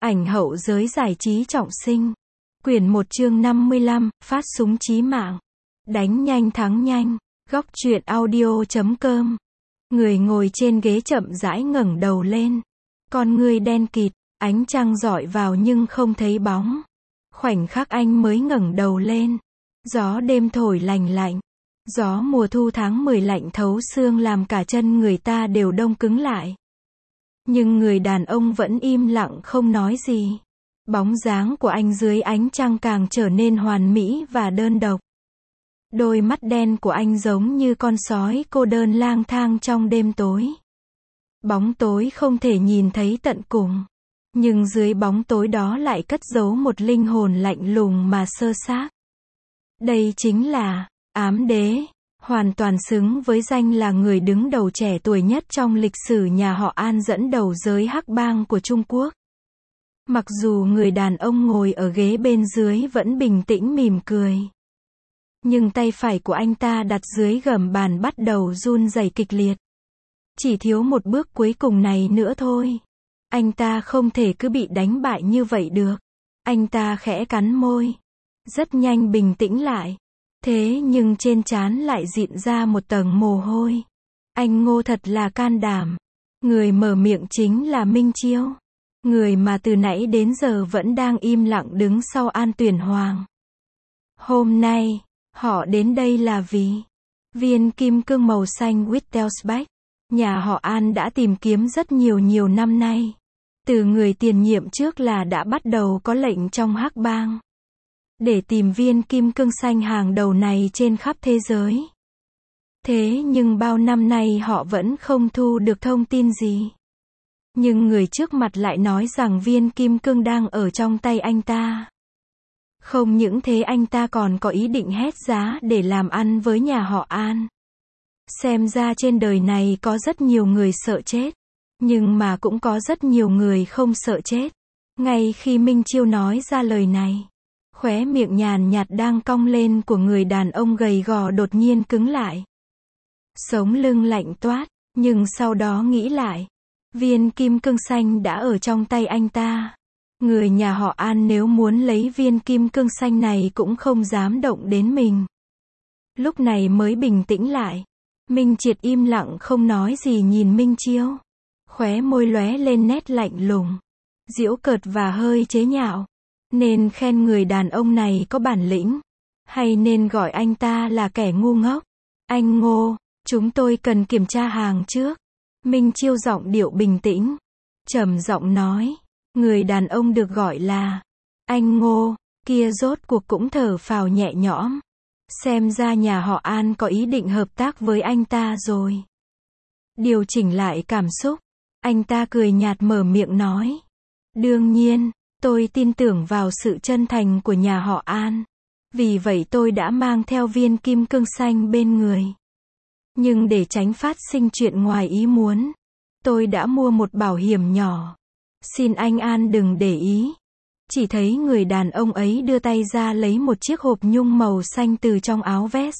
Ảnh hậu giới giải trí trọng sinh. Quyển 1 chương 55, phát súng chí mạng. Đánh nhanh thắng nhanh. Góc truyện audio.com. Người ngồi trên ghế chậm rãi ngẩng đầu lên. Con ngươi đen kịt, ánh trăng rọi vào nhưng không thấy bóng. Khoảnh khắc anh mới ngẩng đầu lên. Gió đêm thổi lành lạnh. Gió mùa thu tháng 10 lạnh thấu xương làm cả chân người ta đều đông cứng lại. Nhưng người đàn ông vẫn im lặng không nói gì. Bóng dáng của anh dưới ánh trăng càng trở nên hoàn mỹ và đơn độc. Đôi mắt đen của anh giống như con sói cô đơn lang thang trong đêm tối. Bóng tối không thể nhìn thấy tận cùng. Nhưng dưới bóng tối đó lại cất giấu một linh hồn lạnh lùng mà sơ xác. Đây chính là Ám Đế. Hoàn toàn xứng với danh là người đứng đầu trẻ tuổi nhất trong lịch sử nhà họ An dẫn đầu giới hắc bang của Trung Quốc. Mặc dù người đàn ông ngồi ở ghế bên dưới vẫn bình tĩnh mỉm cười. Nhưng tay phải của anh ta đặt dưới gầm bàn bắt đầu run rẩy kịch liệt. Chỉ thiếu một bước cuối cùng này nữa thôi. Anh ta không thể cứ bị đánh bại như vậy được. Anh ta khẽ cắn môi. Rất nhanh bình tĩnh lại. Thế nhưng trên trán lại dịn ra một tầng mồ hôi. Anh Ngô thật là can đảm. Người mở miệng chính là Minh Chiêu. Người mà từ nãy đến giờ vẫn đang im lặng đứng sau An Tuyển Hoàng. Hôm nay, họ đến đây là vì viên kim cương màu xanh Wittelsbach. Nhà họ An đã tìm kiếm rất nhiều năm nay. Từ người tiền nhiệm trước là đã bắt đầu có lệnh trong hắc bang. Để tìm viên kim cương xanh hàng đầu này trên khắp thế giới. Thế nhưng bao năm nay họ vẫn không thu được thông tin gì. Nhưng người trước mặt lại nói rằng viên kim cương đang ở trong tay anh ta. Không những thế anh ta còn có ý định hét giá để làm ăn với nhà họ An. Xem ra trên đời này có rất nhiều người sợ chết. Nhưng mà cũng có rất nhiều người không sợ chết. Ngay khi Minh Chiêu nói ra lời này, khóe miệng nhàn nhạt đang cong lên của người đàn ông gầy gò đột nhiên cứng lại. Sống lưng lạnh toát, nhưng sau đó nghĩ lại. Viên kim cương xanh đã ở trong tay anh ta. Người nhà họ An nếu muốn lấy viên kim cương xanh này cũng không dám động đến mình. Lúc này mới bình tĩnh lại. Minh Triệt im lặng không nói gì nhìn Minh Chiêu. Khóe môi lóe lên nét lạnh lùng. Giễu cợt và hơi chế nhạo. Nên khen người đàn ông này có bản lĩnh. Hay nên gọi anh ta là kẻ ngu ngốc. Anh Ngô, chúng tôi cần kiểm tra hàng trước. Minh Chiêu giọng điệu bình tĩnh. Trầm giọng nói. Người đàn ông được gọi là anh Ngô, kia rốt cuộc cũng thở phào nhẹ nhõm. Xem ra nhà họ An có ý định hợp tác với anh ta rồi. Điều chỉnh lại cảm xúc. Anh ta cười nhạt mở miệng nói. Đương nhiên, tôi tin tưởng vào sự chân thành của nhà họ An. Vì vậy tôi đã mang theo viên kim cương xanh bên người. Nhưng để tránh phát sinh chuyện ngoài ý muốn, tôi đã mua một bảo hiểm nhỏ. Xin anh An đừng để ý. Chỉ thấy người đàn ông ấy đưa tay ra lấy một chiếc hộp nhung màu xanh từ trong áo vest.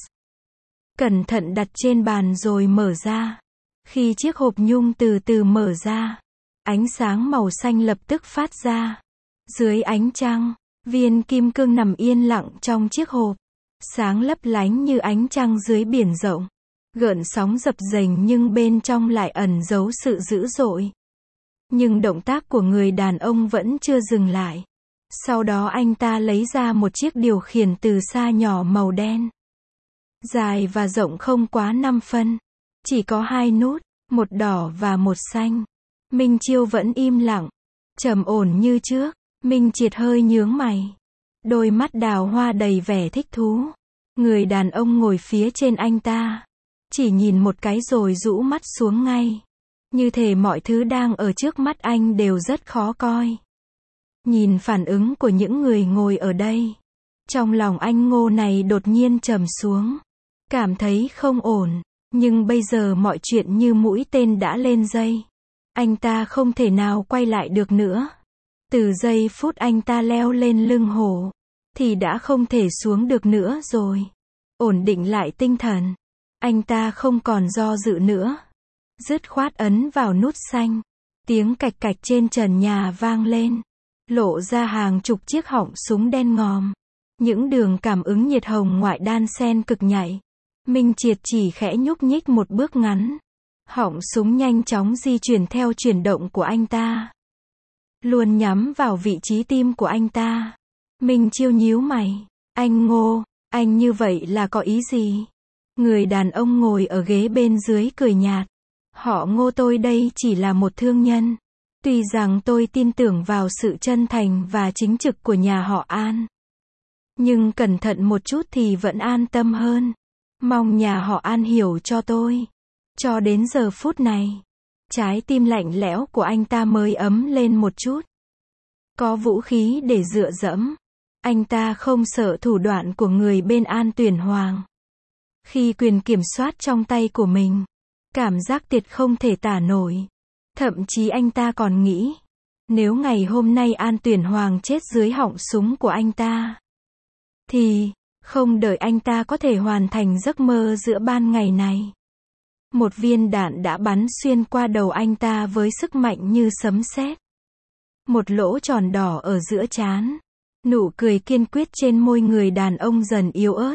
Cẩn thận đặt trên bàn rồi mở ra. Khi chiếc hộp nhung từ từ mở ra, ánh sáng màu xanh lập tức phát ra. Dưới ánh trăng, viên kim cương nằm yên lặng trong chiếc hộp. Sáng lấp lánh như ánh trăng dưới biển rộng. Gợn sóng dập dềnh nhưng bên trong lại ẩn giấu sự dữ dội. Nhưng động tác của người đàn ông vẫn chưa dừng lại. Sau đó anh ta lấy ra một chiếc điều khiển từ xa nhỏ màu đen. Dài và rộng không quá 5 phân. Chỉ có 2 nút, một đỏ và một xanh. Minh Chiêu vẫn im lặng. Trầm ổn như trước. Minh Triệt hơi nhướng mày. Đôi mắt đào hoa đầy vẻ thích thú. Người đàn ông ngồi phía trên anh ta. Chỉ nhìn một cái rồi rũ mắt xuống ngay. Như thể mọi thứ đang ở trước mắt anh đều rất khó coi. Nhìn phản ứng của những người ngồi ở đây. Trong lòng anh Ngô này đột nhiên trầm xuống. Cảm thấy không ổn. Nhưng bây giờ mọi chuyện như mũi tên đã lên dây. Anh ta không thể nào quay lại được nữa. Từ giây phút anh ta leo lên lưng hổ, thì đã không thể xuống được nữa rồi. Ổn định lại tinh thần. Anh ta không còn do dự nữa. Dứt khoát ấn vào nút xanh. Tiếng cạch cạch trên trần nhà vang lên. lộ ra hàng chục chiếc họng súng đen ngòm. Những đường cảm ứng nhiệt hồng ngoại đan xen cực nhạy. Minh Triệt chỉ khẽ nhúc nhích một bước ngắn. Họng súng nhanh chóng di chuyển theo chuyển động của anh ta. Luôn nhắm vào vị trí tim của anh ta. Minh Chiêu nhíu mày. Anh Ngô, anh như vậy là có ý gì? Người đàn ông ngồi ở ghế bên dưới cười nhạt. Họ Ngô tôi đây chỉ là một thương nhân. Tuy rằng tôi tin tưởng vào sự chân thành và chính trực của nhà họ An. Nhưng cẩn thận một chút thì vẫn an tâm hơn. Mong nhà họ An hiểu cho tôi. Cho đến giờ phút này, trái tim lạnh lẽo của anh ta mới ấm lên một chút. Có vũ khí để dựa dẫm. Anh ta không sợ thủ đoạn của người bên An Tuyển Hoàng. Khi quyền kiểm soát trong tay của mình, cảm giác tuyệt không thể tả nổi. Thậm chí anh ta còn nghĩ, nếu ngày hôm nay An Tuyển Hoàng chết dưới họng súng của anh ta, thì, không đợi anh ta có thể hoàn thành giấc mơ giữa ban ngày này. Một viên đạn đã bắn xuyên qua đầu anh ta với sức mạnh như sấm sét. Một lỗ tròn đỏ ở giữa trán. Nụ cười kiên quyết trên môi người đàn ông dần yếu ớt.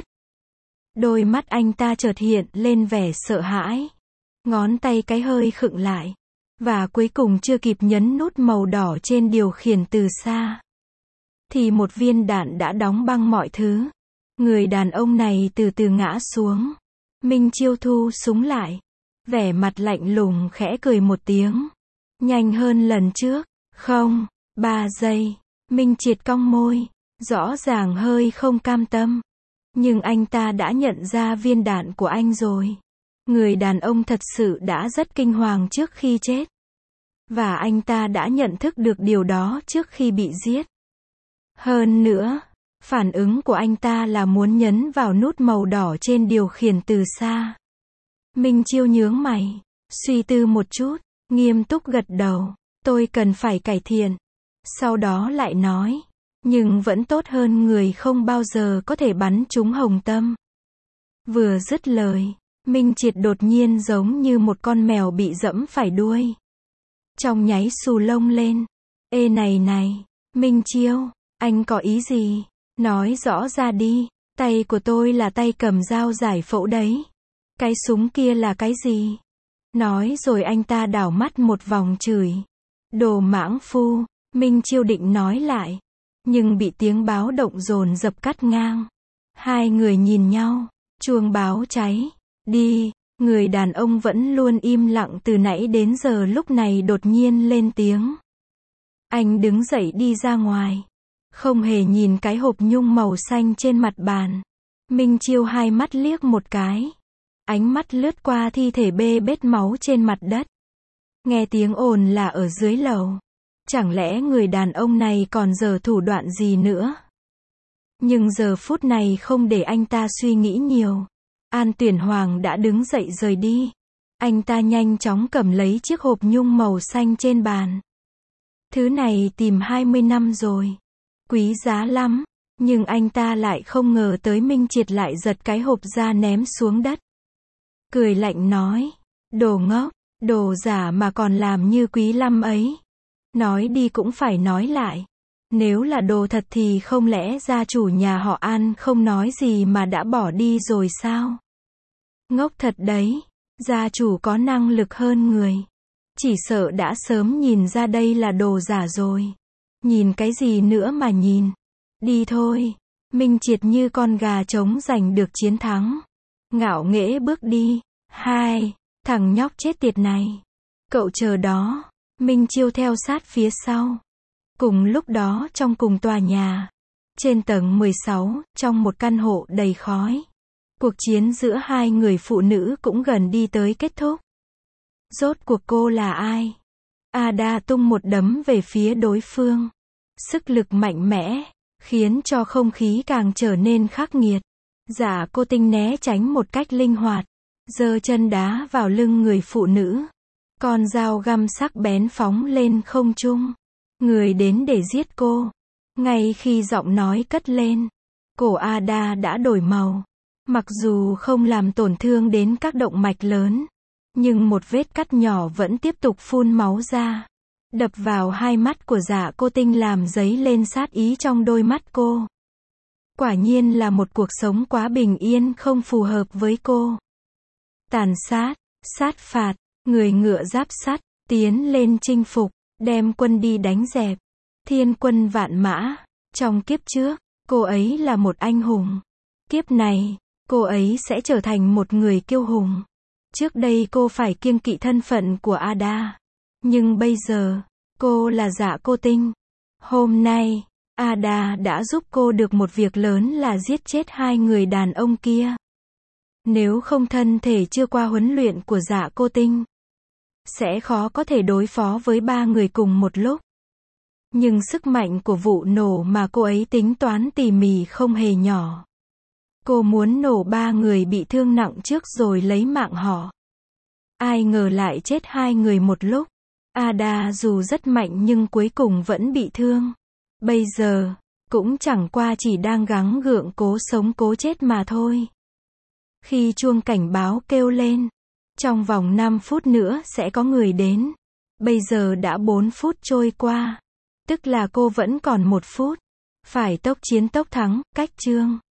Đôi mắt anh ta chợt hiện lên vẻ sợ hãi. Ngón tay cái hơi khựng lại. Và cuối cùng chưa kịp nhấn nút màu đỏ trên điều khiển từ xa, thì một viên đạn đã đóng băng mọi thứ. Người đàn ông này từ từ ngã xuống. Minh Chiêu thu súng lại. Vẻ mặt lạnh lùng khẽ cười một tiếng. Nhanh hơn lần trước. Không, 3 giây. Minh Triệt cong môi. Rõ ràng hơi không cam tâm. Nhưng anh ta đã nhận ra viên đạn của anh rồi. Người đàn ông thật sự đã rất kinh hoàng trước khi chết. Và anh ta đã nhận thức được điều đó trước khi bị giết. Hơn nữa, phản ứng của anh ta là muốn nhấn vào nút màu đỏ trên điều khiển từ xa. Minh Chiêu nhướng mày, suy tư một chút, nghiêm túc gật đầu. Tôi cần phải cải thiện. Sau đó lại nói, nhưng vẫn tốt hơn người không bao giờ có thể bắn trúng hồng tâm. Vừa dứt lời, Minh Triệt đột nhiên giống như một con mèo bị dẫm phải đuôi. Trong nháy xù lông lên. Ê này, Minh Chiêu, anh có ý gì? Nói rõ ra đi. Tay của tôi là tay cầm dao giải phẫu đấy. Cái súng kia là cái gì? Nói rồi anh ta đảo mắt một vòng chửi. Đồ mãng phu. Minh Chiêu định nói lại, nhưng bị tiếng báo động dồn dập cắt ngang. Hai người nhìn nhau. Chuông báo cháy. Đi. Người đàn ông vẫn luôn im lặng từ nãy đến giờ lúc này đột nhiên lên tiếng. Anh đứng dậy đi ra ngoài. Không hề nhìn cái hộp nhung màu xanh trên mặt bàn. Minh Chiêu hai mắt liếc một cái. Ánh mắt lướt qua thi thể bê bết máu trên mặt đất. Nghe tiếng ồn là ở dưới lầu. Chẳng lẽ người đàn ông này còn giở thủ đoạn gì nữa? Nhưng giờ phút này không để anh ta suy nghĩ nhiều. An Tuyển Hoàng đã đứng dậy rời đi. Anh ta nhanh chóng cầm lấy chiếc hộp nhung màu xanh trên bàn. Thứ này tìm 20 năm rồi. Quý giá lắm. Nhưng anh ta lại không ngờ tới Minh Triệt lại giật cái hộp ra ném xuống đất. Cười lạnh nói. Đồ ngốc, đồ giả mà còn làm như quý lắm ấy. Nói đi cũng phải nói lại. Nếu là đồ thật thì không lẽ gia chủ nhà họ An không nói gì mà đã bỏ đi rồi sao? Ngốc thật đấy. Gia chủ có năng lực hơn người. Chỉ sợ đã sớm nhìn ra đây là đồ giả rồi. Nhìn cái gì nữa mà nhìn. Đi thôi. Minh Triệt như con gà trống giành được chiến thắng. Ngạo nghễ bước đi. Hai. Thằng nhóc chết tiệt này. Cậu chờ đó. Minh Chiêu theo sát phía sau. Cùng lúc đó trong cùng tòa nhà. Trên tầng 16, trong một căn hộ đầy khói. Cuộc chiến giữa hai người phụ nữ cũng gần đi tới kết thúc. Rốt cuộc cô là ai? Ada tung một đấm về phía đối phương. Sức lực mạnh mẽ, khiến cho không khí càng trở nên khắc nghiệt. Dạ cô Tinh né tránh một cách linh hoạt. Giơ chân đá vào lưng người phụ nữ. Con dao găm sắc bén phóng lên không trung. Người đến để giết cô. Ngay khi giọng nói cất lên, cổ Ada đã đổi màu. Mặc dù không làm tổn thương đến các động mạch lớn, nhưng một vết cắt nhỏ vẫn tiếp tục phun máu ra. đập vào hai mắt của Dạ Cô Tinh làm dấy lên sát ý trong đôi mắt cô. Quả nhiên là một cuộc sống quá bình yên không phù hợp với cô. Tàn sát, sát phạt, người ngựa giáp sắt, tiến lên chinh phục, đem quân đi đánh dẹp. Thiên quân vạn mã. Trong kiếp trước, cô ấy là một anh hùng. Kiếp này, cô ấy sẽ trở thành một người kiêu hùng. Trước đây cô phải kiêng kỵ thân phận của Ada. Nhưng bây giờ, cô là Dạ Cô Tinh. Hôm nay, Ada đã giúp cô được một việc lớn là giết chết hai người đàn ông kia. Nếu không thân thể chưa qua huấn luyện của Dạ Cô Tinh, sẽ khó có thể đối phó với ba người cùng một lúc. Nhưng sức mạnh của vụ nổ mà cô ấy tính toán tỉ mỉ không hề nhỏ. Cô muốn nổ ba người bị thương nặng trước rồi lấy mạng họ. Ai ngờ lại chết hai người một lúc. Ada dù rất mạnh nhưng cuối cùng vẫn bị thương. Bây giờ, cũng chẳng qua chỉ đang gắng gượng cố sống cố chết mà thôi. Khi chuông cảnh báo kêu lên, trong vòng 5 phút nữa sẽ có người đến. Bây giờ đã 4 phút trôi qua. Tức là cô vẫn còn 1 phút. Phải tốc chiến tốc thắng, cách chương.